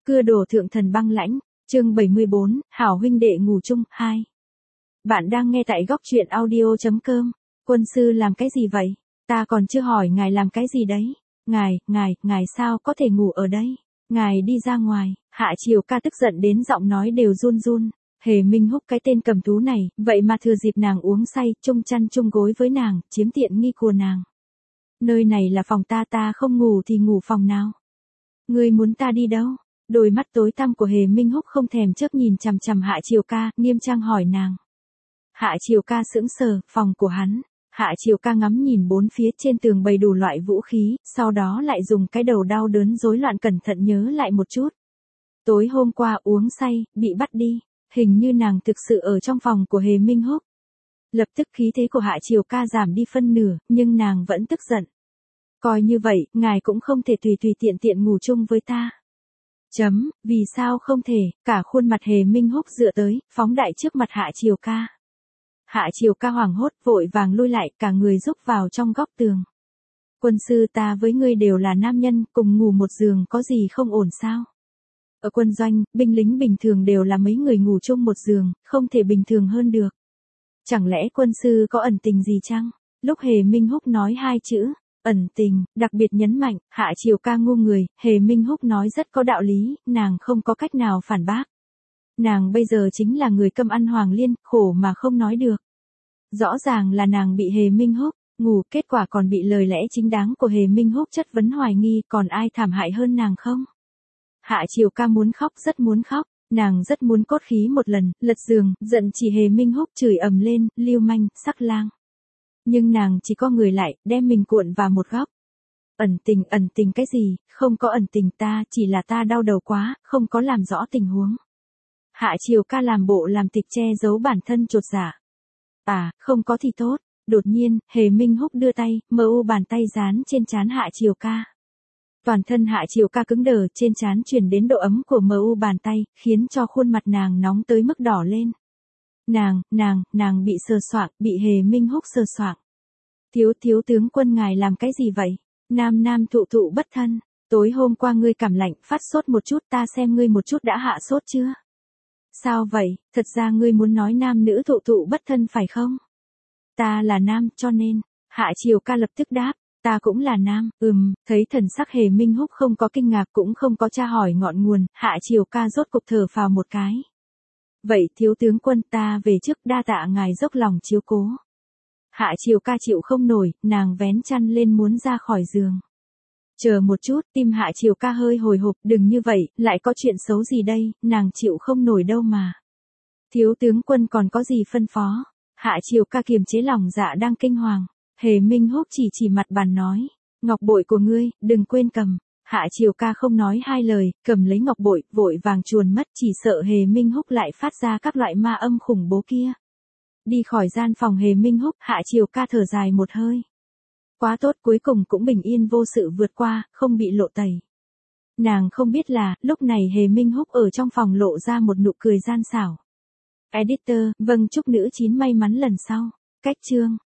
Cưa đổ thượng thần băng lãnh, chương 74, hảo huynh đệ ngủ chung, 2. Bạn đang nghe tại góc truyện audio.com. Quân sư làm cái gì vậy? Ta còn chưa hỏi ngài làm cái gì đấy. Ngài sao có thể ngủ ở đây? Ngài đi ra ngoài. Hạ Triều Ca tức giận đến giọng nói đều run run. Hề Minh Húc cái tên cầm thú này, vậy mà thừa dịp nàng uống say, chung chăn chung gối với nàng, chiếm tiện nghi của nàng. Nơi này là phòng ta không ngủ thì ngủ phòng nào? Ngươi muốn ta đi đâu? Đôi mắt tối tăm của Hề Minh Húc không thèm chớp nhìn chằm chằm Hạ Triều Ca, nghiêm trang hỏi nàng. Hạ Triều Ca sững sờ, phòng của hắn. Hạ Triều Ca ngắm nhìn bốn phía trên tường bày đủ loại vũ khí, sau đó lại dùng cái đầu đau đớn rối loạn cẩn thận nhớ lại một chút. Tối hôm qua uống say, bị bắt đi, hình như nàng thực sự ở trong phòng của Hề Minh Húc. Lập tức khí thế của Hạ Triều Ca giảm đi phân nửa, nhưng nàng vẫn tức giận. Coi như vậy, ngài cũng không thể tùy tiện ngủ chung với ta. Vì sao không thể? Cả khuôn mặt Hề Minh Húc dựa tới, phóng đại trước mặt Hạ Triều Ca. Hạ Triều Ca hoảng hốt, vội vàng lui lại, cả người rúc vào trong góc tường. Quân sư, ta với ngươi đều là nam nhân, cùng ngủ một giường có gì không ổn sao? Ở quân doanh, binh lính bình thường đều là mấy người ngủ chung một giường, không thể bình thường hơn được. Chẳng lẽ quân sư có ẩn tình gì chăng? Lúc Hề Minh Húc nói hai chữ ẩn tình, đặc biệt nhấn mạnh, Hạ Triều Ca ngu người, Hề Minh Húc nói rất có đạo lý, nàng không có cách nào phản bác. Nàng bây giờ chính là người câm ăn hoàng liên, khổ mà không nói được. Rõ ràng là nàng bị Hề Minh Húc ngủ, kết quả còn bị lời lẽ chính đáng của Hề Minh Húc chất vấn hoài nghi, còn ai thảm hại hơn nàng không? Hạ Triều Ca muốn khóc, rất muốn khóc, nàng rất muốn cốt khí một lần, lật giường, giận chỉ Hề Minh Húc chửi ầm lên, lưu manh, sắc lang. Nhưng nàng chỉ có người lại, đem mình cuộn vào một góc. Ẩn tình cái gì, không có ẩn tình, ta, chỉ là ta đau đầu quá, không có làm rõ tình huống. Hạ Triều Ca làm bộ làm tịch che giấu bản thân chột dạ. À, không có thì tốt. Đột nhiên, Hề Minh Húc đưa tay, bàn tay dán trên trán Hạ Triều Ca. Toàn thân Hạ Triều Ca cứng đờ, trên trán truyền đến độ ấm của bàn tay, khiến cho khuôn mặt nàng nóng tới mức đỏ lên. Nàng bị sờ soạng, bị Hề Minh Húc sờ soạng. Thiếu tướng quân ngài làm cái gì vậy? Nam thụ bất thân. Tối hôm qua ngươi cảm lạnh, phát sốt một chút, ta xem ngươi một chút đã hạ sốt chưa? Sao vậy, thật ra ngươi muốn nói nam nữ thụ bất thân phải không? Ta là nam, cho nên, Hạ Triều Ca lập tức đáp, ta cũng là nam, thấy thần sắc Hề Minh Húc không có kinh ngạc cũng không có tra hỏi ngọn nguồn, Hạ Triều Ca rốt cục thở phào một cái. Vậy thiếu tướng quân, ta về trước, đa tạ ngài dốc lòng chiếu cố. Hạ Triều Ca chịu không nổi, nàng vén chăn lên muốn ra khỏi giường. Chờ một chút, tim Hạ Triều Ca hơi hồi hộp, đừng như vậy, lại có chuyện xấu gì đây, nàng chịu không nổi đâu mà. Thiếu tướng quân còn có gì phân phó? Hạ Triều Ca kiềm chế lòng dạ đang kinh hoàng. Hề Minh Húc chỉ mặt bàn nói, ngọc bội của ngươi, đừng quên cầm. Hạ Triều Ca không nói hai lời, cầm lấy ngọc bội, vội vàng chuồn mất, chỉ sợ Hề Minh Húc lại phát ra các loại ma âm khủng bố kia. Đi khỏi gian phòng Hề Minh Húc, Hạ Triều Ca thở dài một hơi. Quá tốt, cuối cùng cũng bình yên vô sự vượt qua, không bị lộ tẩy. Nàng không biết là, lúc này Hề Minh Húc ở trong phòng lộ ra một nụ cười gian xảo. Editor, vâng, chúc nữ chín may mắn lần sau. Cách chương.